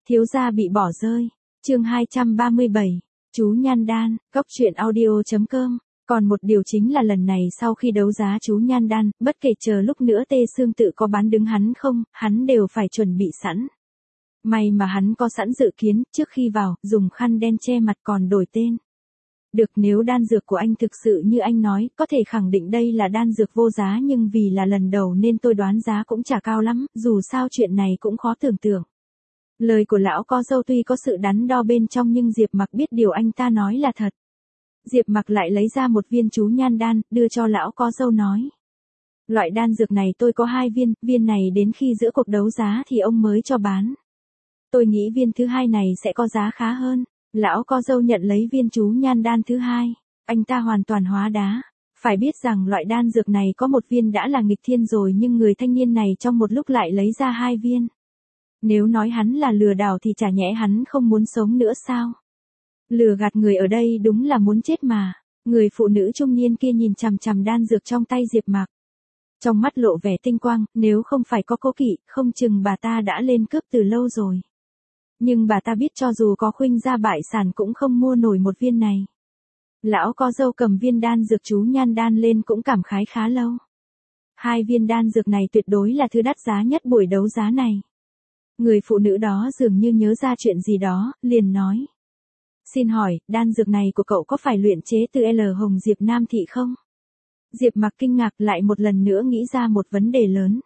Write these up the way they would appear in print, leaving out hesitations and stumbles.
Thiếu gia bị bỏ rơi. Chương 237. Chú Nhan Đan, Cóc truyện audio.com. Còn một điều chính là lần này sau khi đấu giá chú Nhan Đan, bất kể chờ lúc nữa Tê Sương Tự có bán đứng hắn không, hắn đều phải chuẩn bị sẵn. May mà hắn có sẵn dự kiến, trước khi vào, dùng khăn đen che mặt còn đổi tên. Được, nếu đan dược của anh thực sự như anh nói, có thể khẳng định đây là đan dược vô giá, nhưng vì là lần đầu nên tôi đoán giá cũng chả cao lắm, dù sao chuyện này cũng khó tưởng tượng. Lời của lão có dâu tuy có sự đắn đo bên trong nhưng Diệp Mặc biết điều anh ta nói là thật. Diệp Mặc lại lấy ra một viên chú Nhan Đan, đưa cho lão có dâu nói. Loại đan dược này tôi có 2 viên, viên này đến khi giữa cuộc đấu giá thì ông mới cho bán. Tôi nghĩ viên thứ 2 này sẽ có giá khá hơn. Lão có dâu nhận lấy viên chú Nhan Đan thứ 2. Anh ta hoàn toàn hóa đá. Phải biết rằng loại đan dược này có 1 viên đã là nghịch thiên rồi, nhưng người thanh niên này trong một lúc lại lấy ra 2 viên. Nếu nói hắn là lừa đảo thì chả nhẽ hắn không muốn sống nữa sao? Lừa gạt người ở đây đúng là muốn chết mà. Người phụ nữ trung niên kia nhìn chằm chằm đan dược trong tay Diệp Mặc. Trong mắt lộ vẻ tinh quang, nếu không phải có cố kỵ, không chừng bà ta đã lên cướp từ lâu rồi. Nhưng bà ta biết cho dù có khuynh gia bại sản cũng không mua nổi 1 viên này. Lão có dâu cầm viên đan dược chú Nhan Đan lên cũng cảm khái khá lâu. 2 viên đan dược này tuyệt đối là thứ đắt giá nhất buổi đấu giá này. Người phụ nữ đó dường như nhớ ra chuyện gì đó, liền nói. Xin hỏi, đan dược này của cậu có phải luyện chế từ L Hồng Diệp Nam Thị không? Diệp Mặc kinh ngạc lại một lần nữa nghĩ ra một vấn đề lớn.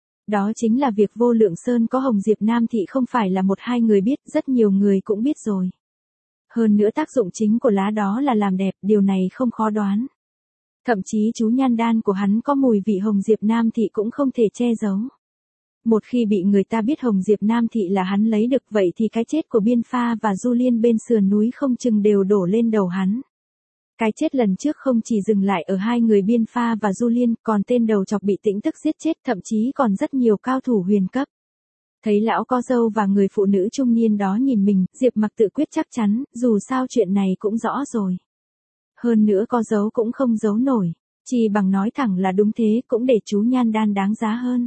Đó chính là việc Vô Lượng Sơn có Hồng Diệp Nam Thị không phải là 1-2 người biết, rất nhiều người cũng biết rồi. Hơn nữa tác dụng chính của lá đó là làm đẹp, điều này không khó đoán. Thậm chí chú Nhan Đan của hắn có mùi vị Hồng Diệp Nam Thị cũng không thể che giấu. Một khi bị người ta biết Hồng Diệp Nam Thị là hắn lấy được vậy thì cái chết của Biên Pha và Du Liên bên sườn núi không chừng đều đổ lên đầu hắn. Cái chết lần trước không chỉ dừng lại ở 2 người Biên Pha và Du Liên, còn tên đầu chọc bị Tĩnh Tức giết chết, thậm chí còn rất nhiều cao thủ huyền cấp. Thấy lão có dâu và người phụ nữ trung niên đó nhìn mình, Diệp Mặc tự quyết chắc chắn, dù sao chuyện này cũng rõ rồi. Hơn nữa có giấu cũng không giấu nổi, chỉ bằng nói thẳng là đúng thế, cũng để chú Nhan Đan đáng giá hơn.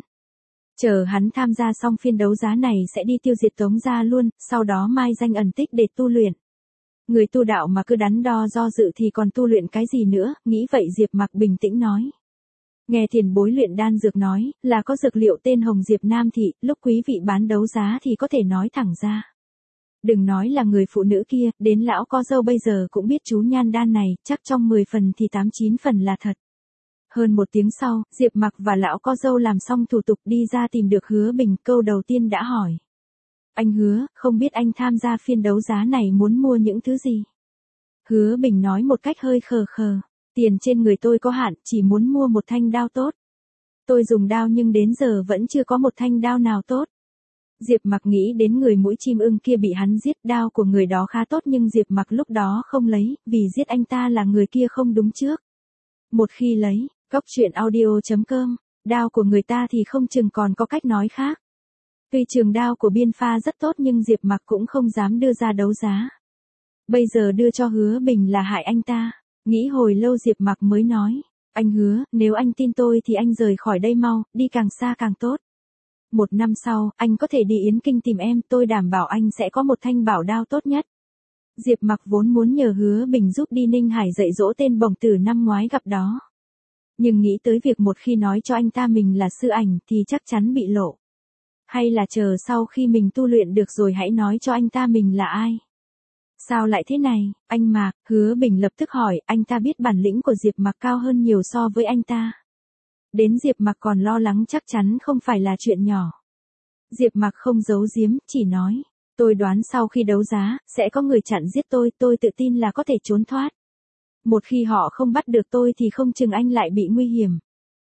Chờ hắn tham gia xong phiên đấu giá này sẽ đi tiêu diệt Tống gia luôn, sau đó mai danh ẩn tích để tu luyện. Người tu đạo mà cứ đắn đo do dự thì còn tu luyện cái gì nữa, nghĩ vậy Diệp Mặc bình tĩnh nói. Nghe tiền bối luyện đan dược nói, là có dược liệu tên Hồng Diệp Nam Thị, lúc quý vị bán đấu giá thì có thể nói thẳng ra. Đừng nói là người phụ nữ kia, đến lão có dâu bây giờ cũng biết chú Nhan Đan này, chắc trong 10 phần thì 8-9 phần là thật. Hơn 1 tiếng sau, Diệp Mặc và lão có dâu làm xong thủ tục đi ra tìm được Hứa Bình, câu đầu tiên đã hỏi. Anh Hứa, không biết anh tham gia phiên đấu giá này muốn mua những thứ gì? Hứa Bình nói một cách hơi khờ khờ. Tiền trên người tôi có hạn, chỉ muốn mua 1 thanh đao tốt. Tôi dùng đao nhưng đến giờ vẫn chưa có 1 thanh đao nào tốt. Diệp Mặc nghĩ đến người mũi chim ưng kia bị hắn giết, đao của người đó khá tốt nhưng Diệp Mặc lúc đó không lấy, vì giết anh ta là người kia không đúng trước. Một khi lấy, Cóc truyện audio.com, đao của người ta thì không chừng còn có cách nói khác. Tuy trường đao của Biên Pha rất tốt nhưng Diệp Mặc cũng không dám đưa ra đấu giá. Bây giờ đưa cho Hứa Bình là hại anh ta. Nghĩ hồi lâu Diệp Mặc mới nói. Anh Hứa, nếu anh tin tôi thì anh rời khỏi đây mau, đi càng xa càng tốt. 1 năm sau, anh có thể đi Yến Kinh tìm em, tôi đảm bảo anh sẽ có 1 thanh bảo đao tốt nhất. Diệp Mặc vốn muốn nhờ Hứa Bình giúp đi Ninh Hải dạy dỗ tên bổng tử năm ngoái gặp đó. Nhưng nghĩ tới việc một khi nói cho anh ta mình là sư ảnh thì chắc chắn bị lộ. Hay là chờ sau khi mình tu luyện được rồi hãy nói cho anh ta mình là ai. Sao lại thế này, anh Mạc? Hứa Bình lập tức hỏi, anh ta biết bản lĩnh của Diệp Mặc cao hơn nhiều so với anh ta. Đến Diệp Mặc còn lo lắng chắc chắn không phải là chuyện nhỏ. Diệp Mặc không giấu giếm, chỉ nói. Tôi đoán sau khi đấu giá, sẽ có người chặn giết tôi tự tin là có thể trốn thoát. Một khi họ không bắt được tôi thì không chừng anh lại bị nguy hiểm.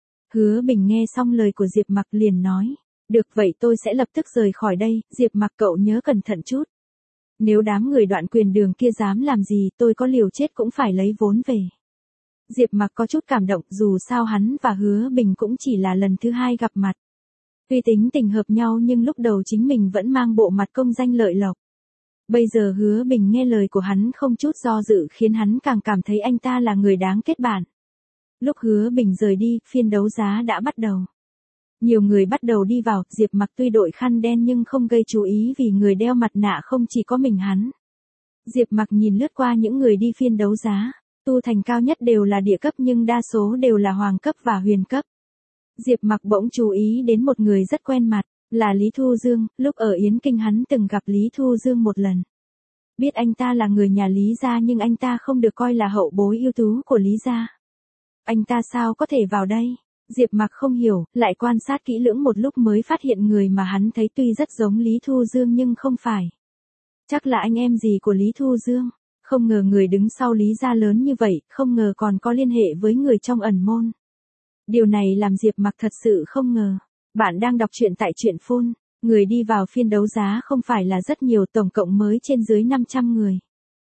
Hứa Bình nghe xong lời của Diệp Mặc liền nói. Được vậy tôi sẽ lập tức rời khỏi đây, Diệp Mặc cậu nhớ cẩn thận chút. Nếu đám người Đoạn Quyền Đường kia dám làm gì tôi có liều chết cũng phải lấy vốn về. Diệp Mặc có chút cảm động, dù sao hắn và Hứa Bình cũng chỉ là lần thứ 2 gặp mặt. Tuy tính tình hợp nhau nhưng lúc đầu chính mình vẫn mang bộ mặt công danh lợi lộc. Bây giờ Hứa Bình nghe lời của hắn không chút do dự khiến hắn càng cảm thấy anh ta là người đáng kết bạn. Lúc Hứa Bình rời đi, phiên đấu giá đã bắt đầu. Nhiều người bắt đầu đi vào, Diệp Mặc tuy đội khăn đen nhưng không gây chú ý vì người đeo mặt nạ không chỉ có mình hắn. Diệp Mặc nhìn lướt qua những người đi phiên đấu giá, tu thành cao nhất đều là địa cấp nhưng đa số đều là hoàng cấp và huyền cấp. Diệp Mặc bỗng chú ý đến một người rất quen mặt, là Lý Thu Dương, lúc ở Yến Kinh hắn từng gặp Lý Thu Dương một lần. Biết anh ta là người nhà Lý gia nhưng anh ta không được coi là hậu bối ưu tú của Lý gia. Anh ta sao có thể vào đây? Diệp Mặc không hiểu, lại quan sát kỹ lưỡng một lúc mới phát hiện người mà hắn thấy tuy rất giống Lý Thu Dương nhưng không phải. Chắc là anh em gì của Lý Thu Dương. Không ngờ người đứng sau Lý gia lớn như vậy, không ngờ còn có liên hệ với người trong ẩn môn. Điều này làm Diệp Mặc thật sự không ngờ. Bạn đang đọc truyện tại truyện Phone. Người đi vào phiên đấu giá không phải là rất nhiều, tổng cộng mới trên dưới 500 người.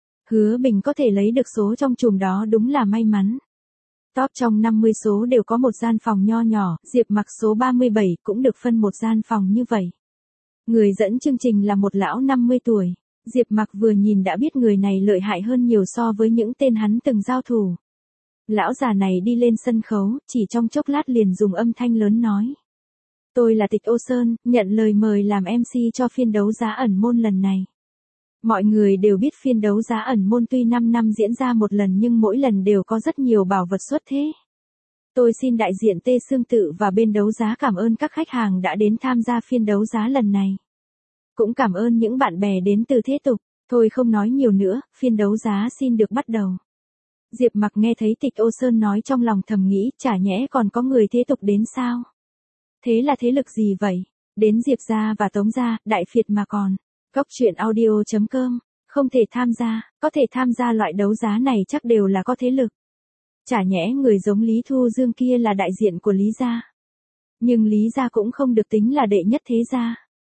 Hứa Bình có thể lấy được số trong chùm đó đúng là may mắn. Top trong 50 số đều có một gian phòng nho nhỏ, Diệp Mặc số 37 cũng được phân một gian phòng như vậy. Người dẫn chương trình là một lão 50 tuổi. Diệp Mặc vừa nhìn đã biết người này lợi hại hơn nhiều so với những tên hắn từng giao thủ. Lão già này đi lên sân khấu, chỉ trong chốc lát liền dùng âm thanh lớn nói. Tôi là Tịch Ô Sơn, nhận lời mời làm MC cho phiên đấu giá ẩn môn lần này. Mọi người đều biết phiên đấu giá ẩn môn tuy 5 năm diễn ra một lần nhưng mỗi lần đều có rất nhiều bảo vật xuất thế. Tôi xin đại diện Tê Sương Tự và bên đấu giá cảm ơn các khách hàng đã đến tham gia phiên đấu giá lần này. Cũng cảm ơn những bạn bè đến từ thế tục. Thôi không nói nhiều nữa, phiên đấu giá xin được bắt đầu. Diệp Mặc nghe thấy Tịch Ô Sơn nói trong lòng thầm nghĩ, chả nhẽ còn có người thế tục đến sao? Thế là thế lực gì vậy? Đến Diệp gia và Tống gia, Đại Phiệt mà còn. Cóc truyện audio.com, không thể tham gia, có thể tham gia loại đấu giá này chắc đều là có thế lực. Chả nhẽ người giống Lý Thu Dương kia là đại diện của Lý gia. Nhưng Lý gia cũng không được tính là đệ nhất thế gia.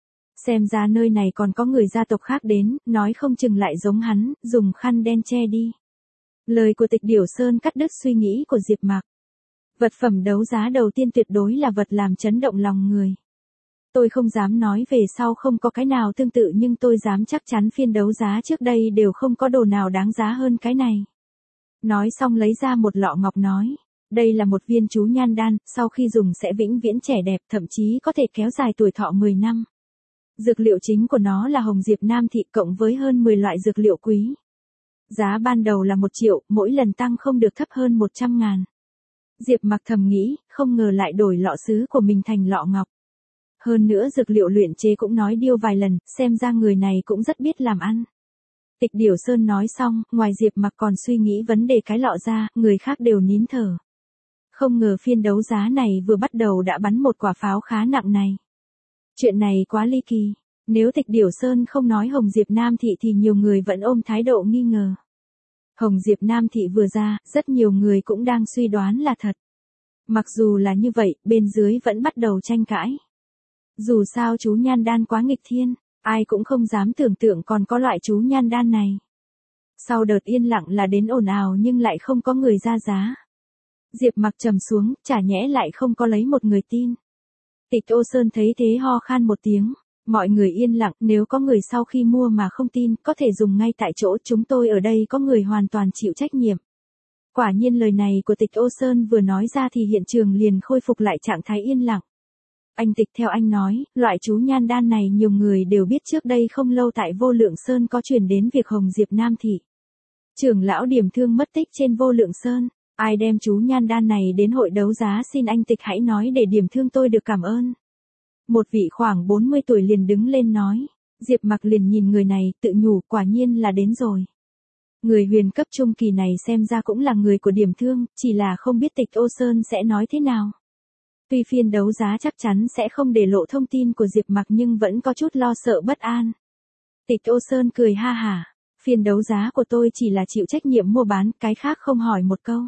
Xem ra nơi này còn có người gia tộc khác đến, nói không chừng lại giống hắn, dùng khăn đen che đi. Lời của Tịch Điểu Sơn cắt đứt suy nghĩ của Diệp Mặc. Vật phẩm đấu giá đầu tiên tuyệt đối là vật làm chấn động lòng người. Tôi không dám nói về sau không có cái nào tương tự nhưng tôi dám chắc chắn phiên đấu giá trước đây đều không có đồ nào đáng giá hơn cái này. Nói xong lấy ra một lọ ngọc nói. Đây là một viên chú nhan đan, sau khi dùng sẽ vĩnh viễn trẻ đẹp, thậm chí có thể kéo dài tuổi thọ 10 năm. Dược liệu chính của nó là hồng diệp nam thị cộng với hơn 10 loại dược liệu quý. Giá ban đầu là 1 triệu, mỗi lần tăng không được thấp hơn 100.000. Diệp Mặc thầm nghĩ, không ngờ lại đổi lọ sứ của mình thành lọ ngọc. Hơn nữa dược liệu luyện chế cũng nói điêu vài lần, xem ra người này cũng rất biết làm ăn. Tịch Điểu Sơn nói xong, ngoài Diệp Mặc còn suy nghĩ vấn đề cái lọ ra, người khác đều nín thở. Không ngờ phiên đấu giá này vừa bắt đầu đã bắn một quả pháo khá nặng này. Chuyện này quá ly kỳ, nếu Tịch Điểu Sơn không nói Hồng Diệp Nam Thị thì nhiều người vẫn ôm thái độ nghi ngờ. Hồng Diệp Nam Thị vừa ra, rất nhiều người cũng đang suy đoán là thật. Mặc dù là như vậy, bên dưới vẫn bắt đầu tranh cãi. Dù sao chú nhan đan quá nghịch thiên, ai cũng không dám tưởng tượng còn có loại chú nhan đan này. Sau đợt yên lặng là đến ồn ào nhưng lại không có người ra giá. Diệp Mặc trầm xuống, chả nhẽ lại không có lấy một người tin. Tịch Ô Sơn thấy thế ho khan một tiếng, mọi người yên lặng, nếu có người sau khi mua mà không tin, có thể dùng ngay tại chỗ, chúng tôi ở đây có người hoàn toàn chịu trách nhiệm. Quả nhiên lời này của Tịch Ô Sơn vừa nói ra thì hiện trường liền khôi phục lại trạng thái yên lặng. Anh Tịch, theo anh nói, loại chú nhan đan này nhiều người đều biết, trước đây không lâu tại Vô Lượng Sơn có truyền đến việc Hồng Diệp Nam Thị. Trưởng lão Điểm Thương mất tích trên Vô Lượng Sơn. Ai đem chú nhan đan này đến hội đấu giá, xin anh Tịch hãy nói để Điểm Thương tôi được cảm ơn. Một vị khoảng 40 tuổi liền đứng lên nói. Diệp Mặc liền nhìn người này, tự nhủ, quả nhiên là đến rồi. Người huyền cấp trung kỳ này xem ra cũng là người của Điểm Thương, chỉ là không biết Tịch Ô Sơn sẽ nói thế nào. Tuy phiên đấu giá chắc chắn sẽ không để lộ thông tin của Diệp Mặc nhưng vẫn có chút lo sợ bất an. Tịch Ô Sơn cười ha hả. Phiên đấu giá của tôi chỉ là chịu trách nhiệm mua bán, cái khác không hỏi một câu.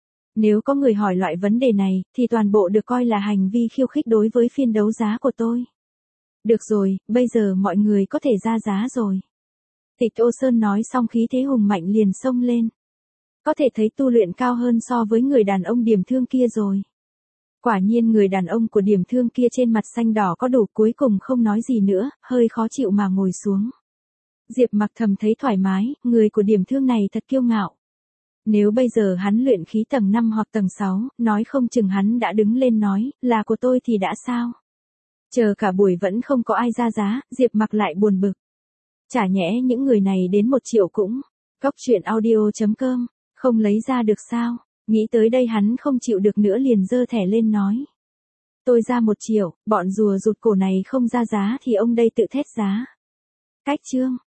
Nếu có người hỏi loại vấn đề này, thì toàn bộ được coi là hành vi khiêu khích đối với phiên đấu giá của tôi. Được rồi, bây giờ mọi người có thể ra giá rồi. Tịch Ô Sơn nói xong khí thế hùng mạnh liền xông lên. Có thể thấy tu luyện cao hơn so với người đàn ông Điểm Thương kia rồi. Quả nhiên người đàn ông của Điểm Thương kia trên mặt xanh đỏ có đủ, cuối cùng không nói gì nữa, hơi khó chịu mà ngồi xuống. Diệp Mặc thầm thấy thoải mái, người của Điểm Thương này thật kiêu ngạo. Nếu bây giờ hắn luyện khí tầng 5 hoặc tầng 6, nói không chừng hắn đã đứng lên nói, là của tôi thì đã sao? Chờ cả buổi vẫn không có ai ra giá, Diệp Mặc lại buồn bực. Chả nhẽ những người này đến 1 triệu cũng. Cóc truyện audio.com, không lấy ra được sao? Nghĩ tới đây hắn không chịu được nữa liền giơ thẻ lên nói. Tôi ra 1 triệu, bọn rùa rụt cổ này không ra giá thì ông đây tự thét giá. Cách chương.